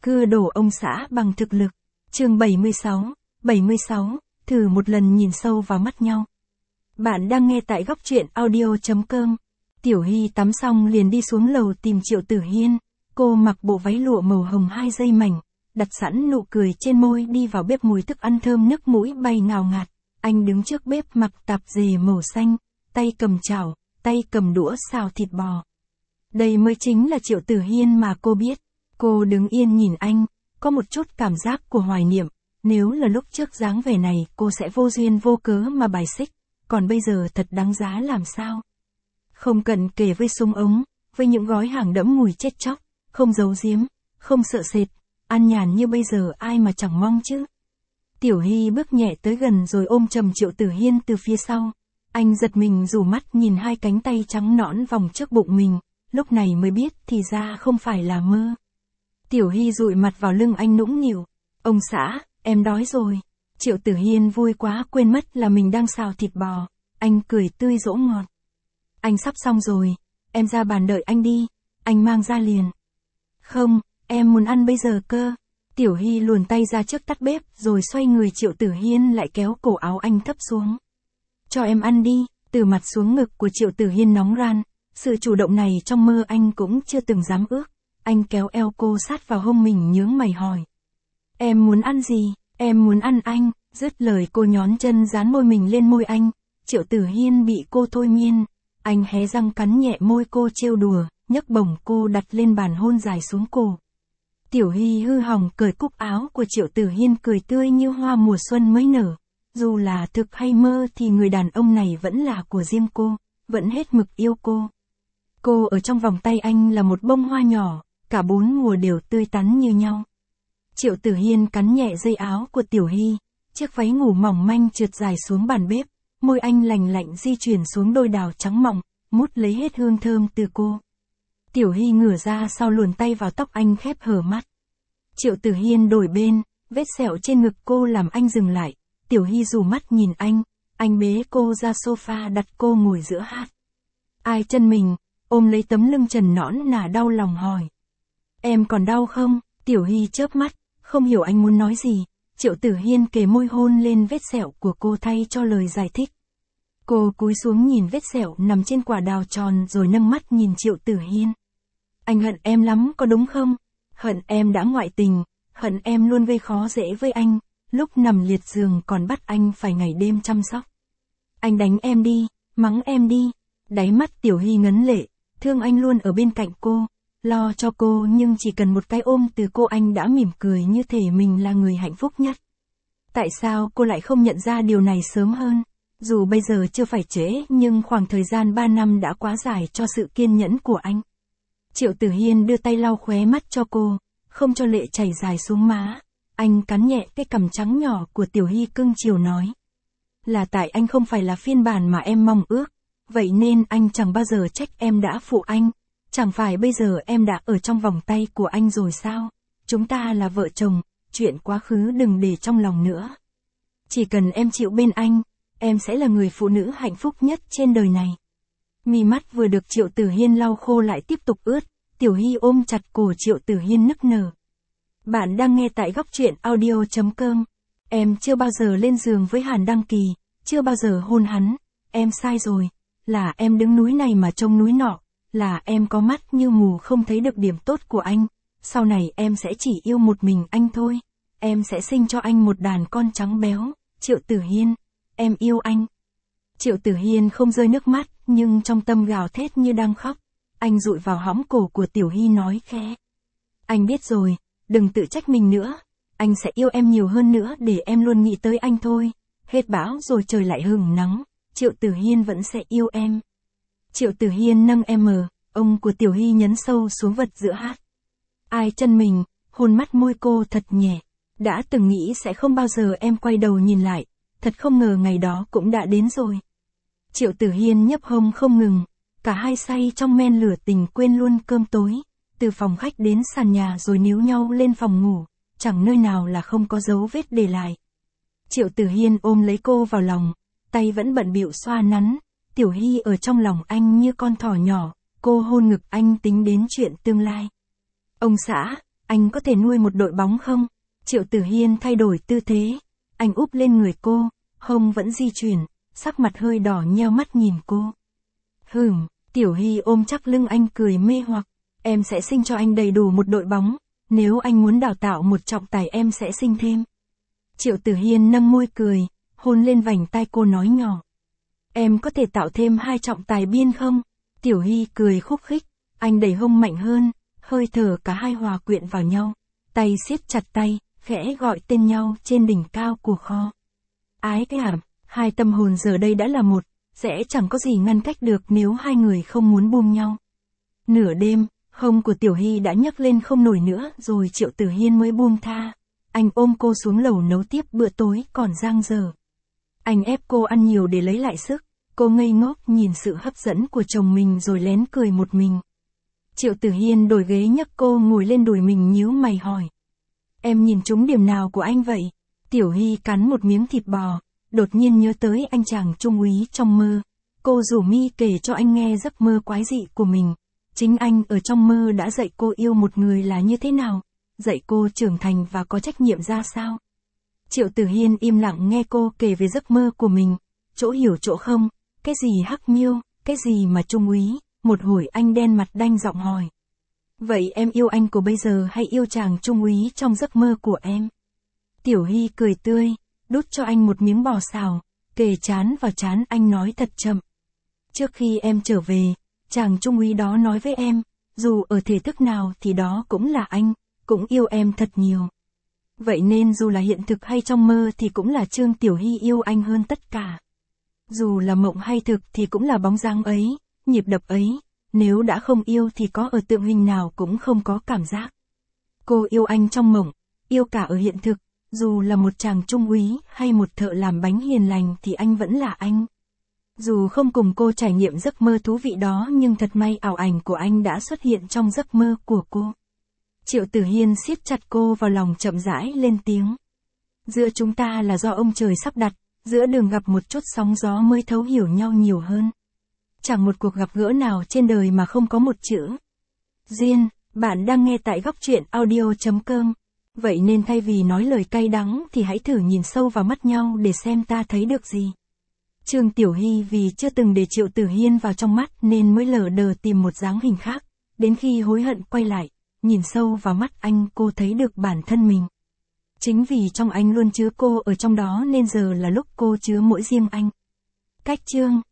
Cưa đổ ông xã bằng thực lực. Chương 76, thử một lần nhìn sâu vào mắt nhau. Bạn đang nghe tại góc truyện audio.com. Tiểu Hy tắm xong liền đi xuống lầu tìm Triệu Tử Hiên. Cô mặc bộ váy lụa màu hồng 2 dây mảnh, đặt sẵn nụ cười trên môi đi vào bếp, mùi thức ăn thơm nức mũi bay ngào ngạt. Anh đứng trước bếp mặc tạp dề màu xanh, tay cầm chảo, tay cầm đũa xào thịt bò. Đây mới chính là Triệu Tử Hiên mà cô biết. Cô đứng yên nhìn anh, có một chút cảm giác của hoài niệm. Nếu là lúc trước dáng vẻ này cô sẽ vô duyên vô cớ mà bài xích, còn bây giờ thật đáng giá làm sao. Không cần kể với súng ống, với những gói hàng đẫm mùi chết chóc, không giấu giếm, không sợ sệt, an nhàn như bây giờ ai mà chẳng mong chứ. Tiểu Hy bước nhẹ tới gần rồi ôm chầm Triệu Tử Hiên từ phía sau. Anh giật mình rủ mắt nhìn hai cánh tay trắng nõn vòng trước bụng mình, lúc này mới biết thì ra không phải là mơ. Tiểu Hy dụi mặt vào lưng anh nũng nịu. Ông xã, em đói rồi. Triệu Tử Hiên vui quá quên mất là mình đang xào thịt bò. Anh cười tươi dỗ ngọt. Anh sắp xong rồi, em ra bàn đợi anh đi, anh mang ra liền. Không, em muốn ăn bây giờ cơ. Tiểu Hy luồn tay ra trước tắt bếp rồi xoay người. Triệu Tử Hiên lại kéo cổ áo anh thấp xuống. Cho em ăn đi. Từ mặt xuống ngực của Triệu Tử Hiên nóng ran. Sự chủ động này trong mơ anh cũng chưa từng dám ước. Anh kéo eo cô sát vào hông mình nhướng mày hỏi. Em muốn ăn gì? Em muốn ăn anh. Dứt lời cô nhón chân dán môi mình lên môi anh. Triệu Tử Hiên bị cô thôi miên. Anh hé răng cắn nhẹ môi cô trêu đùa, nhấc bổng cô đặt lên bàn hôn dài xuống cổ. Tiểu Hy hư hỏng cởi cúc áo của Triệu Tử Hiên, cười tươi như hoa mùa xuân mới nở. Dù là thực hay mơ thì người đàn ông này vẫn là của riêng cô, vẫn hết mực yêu cô. Cô ở trong vòng tay anh là một bông hoa nhỏ, cả 4 mùa đều tươi tắn như nhau. Triệu Tử Hiên cắn nhẹ dây áo của Tiểu Hy, chiếc váy ngủ mỏng manh trượt dài xuống bàn bếp, môi anh lành lạnh di chuyển xuống đôi đào trắng mọng, mút lấy hết hương thơm từ cô. Tiểu Hy ngửa ra sau luồn tay vào tóc anh khép hờ mắt. Triệu Tử Hiên đổi bên, vết sẹo trên ngực cô làm anh dừng lại. Tiểu Hy rủ mắt nhìn anh bế cô ra sofa đặt cô ngồi giữa hát. Ai chân mình, ôm lấy tấm lưng trần nõn nà đau lòng hỏi. Em còn đau không? Tiểu Hy chớp mắt, không hiểu anh muốn nói gì. Triệu Tử Hiên kề môi hôn lên vết sẹo của cô thay cho lời giải thích. Cô cúi xuống nhìn vết sẹo nằm trên quả đào tròn rồi nâng mắt nhìn Triệu Tử Hiên. Anh hận em lắm có đúng không? Hận em đã ngoại tình, hận em luôn gây khó dễ với anh, lúc nằm liệt giường còn bắt anh phải ngày đêm chăm sóc. Anh đánh em đi, mắng em đi. Đáy mắt Tiểu Hy ngấn lệ, thương anh luôn ở bên cạnh cô, lo cho cô nhưng chỉ cần một cái ôm từ cô anh đã mỉm cười như thể mình là người hạnh phúc nhất. Tại sao cô lại không nhận ra điều này sớm hơn? Dù bây giờ chưa phải trễ nhưng khoảng thời gian 3 năm đã quá dài cho sự kiên nhẫn của anh. Triệu Tử Hiên đưa tay lau khóe mắt cho cô, không cho lệ chảy dài xuống má. Anh cắn nhẹ cái cằm trắng nhỏ của Tiểu Hy cưng chiều nói. Là tại anh không phải là phiên bản mà em mong ước, vậy nên anh chẳng bao giờ trách em đã phụ anh. Chẳng phải bây giờ em đã ở trong vòng tay của anh rồi sao? Chúng ta là vợ chồng, chuyện quá khứ đừng để trong lòng nữa. Chỉ cần em chịu bên anh, em sẽ là người phụ nữ hạnh phúc nhất trên đời này. Mí mắt vừa được Triệu Tử Hiên lau khô lại tiếp tục ướt. Tiểu Hy ôm chặt cổ Triệu Tử Hiên nức nở. Bạn đang nghe tại góc truyện audio.com. Em chưa bao giờ lên giường với Hàn Đăng Kỳ, chưa bao giờ hôn hắn. Em sai rồi. Là em đứng núi này mà trông núi nọ. Là em có mắt như mù không thấy được điểm tốt của anh. Sau này em sẽ chỉ yêu một mình anh thôi. Em sẽ sinh cho anh một đàn con trắng béo. Triệu Tử Hiên, em yêu anh. Triệu Tử Hiên không rơi nước mắt, nhưng trong tâm gào thét như đang khóc. Anh dụi vào hõm cổ của Tiểu Hy nói khẽ. Anh biết rồi, đừng tự trách mình nữa. Anh sẽ yêu em nhiều hơn nữa để em luôn nghĩ tới anh thôi. Hết bão rồi trời lại hửng nắng, Triệu Tử Hiên vẫn sẽ yêu em. Triệu Tử Hiên nâng em ông của Tiểu Hy nhấn sâu xuống vật giữa hát. Ai chân mình, hôn mắt môi cô thật nhẹ. Đã từng nghĩ sẽ không bao giờ em quay đầu nhìn lại, thật không ngờ ngày đó cũng đã đến rồi. Triệu Tử Hiên nhấp hông không ngừng, cả hai say trong men lửa tình quên luôn cơm tối, từ phòng khách đến sàn nhà rồi níu nhau lên phòng ngủ, chẳng nơi nào là không có dấu vết để lại. Triệu Tử Hiên ôm lấy cô vào lòng, tay vẫn bận bịu xoa nắn. Tiểu Hy ở trong lòng anh như con thỏ nhỏ, cô hôn ngực anh tính đến chuyện tương lai. Ông xã, anh có thể nuôi một đội bóng không? Triệu Tử Hiên thay đổi tư thế, anh úp lên người cô, hông vẫn di chuyển, sắc mặt hơi đỏ nheo mắt nhìn cô. Tiểu Hy ôm chắc lưng anh cười mê hoặc, em sẽ sinh cho anh đầy đủ một đội bóng, nếu anh muốn đào tạo một trọng tài em sẽ sinh thêm. Triệu Tử Hiên nâng môi cười, hôn lên vành tai cô nói nhỏ. Em có thể tạo thêm 2 trọng tài biên không? Tiểu Hy cười khúc khích, anh đẩy hông mạnh hơn, hơi thở cả hai hòa quyện vào nhau, tay siết chặt tay, khẽ gọi tên nhau trên đỉnh cao của kho. Ái cảm, hai tâm hồn giờ đây đã là một, sẽ chẳng có gì ngăn cách được nếu hai người không muốn buông nhau. Nửa đêm, hông của Tiểu Hy đã nhấc lên không nổi nữa rồi Triệu Tử Hiên mới buông tha. Anh ôm cô xuống lầu nấu tiếp bữa tối còn dang dở. Anh ép cô ăn nhiều để lấy lại sức, cô ngây ngốc nhìn sự hấp dẫn của chồng mình rồi lén cười một mình. Triệu Tử Hiên đổi ghế nhấc cô ngồi lên đùi mình nhíu mày hỏi. Em nhìn trúng điểm nào của anh vậy? Tiểu Hy cắn một miếng thịt bò, đột nhiên nhớ tới anh chàng trung úy trong mơ. Cô rủ mi kể cho anh nghe giấc mơ quái dị của mình. Chính anh ở trong mơ đã dạy cô yêu một người là như thế nào, dạy cô trưởng thành và có trách nhiệm ra sao. Triệu Tử Hiên im lặng nghe cô kể về giấc mơ của mình, chỗ hiểu chỗ không, cái gì Hắc Miêu, cái gì mà trung úy, một hồi anh đen mặt đanh giọng hỏi. Vậy em yêu anh của bây giờ hay yêu chàng trung úy trong giấc mơ của em? Tiểu Hy cười tươi, đút cho anh một miếng bò xào, kề trán vào trán anh nói thật chậm. Trước khi em trở về, chàng trung úy đó nói với em, dù ở thể thức nào thì đó cũng là anh, cũng yêu em thật nhiều. Vậy nên dù là hiện thực hay trong mơ thì cũng là Trương Tiểu Hy yêu anh hơn tất cả. Dù là mộng hay thực thì cũng là bóng dáng ấy, nhịp đập ấy, nếu đã không yêu thì có ở tượng hình nào cũng không có cảm giác. Cô yêu anh trong mộng, yêu cả ở hiện thực, dù là một chàng trung úy hay một thợ làm bánh hiền lành thì anh vẫn là anh. Dù không cùng cô trải nghiệm giấc mơ thú vị đó nhưng thật may ảo ảnh của anh đã xuất hiện trong giấc mơ của cô. Triệu Tử Hiên siết chặt cô vào lòng chậm rãi lên tiếng. Giữa chúng ta là do ông trời sắp đặt, giữa đường gặp một chút sóng gió mới thấu hiểu nhau nhiều hơn. Chẳng một cuộc gặp gỡ nào trên đời mà không có một chữ duyên. Bạn đang nghe tại góc truyện audio.com. Vậy nên thay vì nói lời cay đắng thì hãy thử nhìn sâu vào mắt nhau để xem ta thấy được gì. Trương Tiểu Hy vì chưa từng để Triệu Tử Hiên vào trong mắt nên mới lờ đờ tìm một dáng hình khác. Đến khi hối hận quay lại, nhìn sâu vào mắt anh cô thấy được bản thân mình. Chính vì trong anh luôn chứa cô ở trong đó nên giờ là lúc cô chứa mỗi riêng anh. Cách chương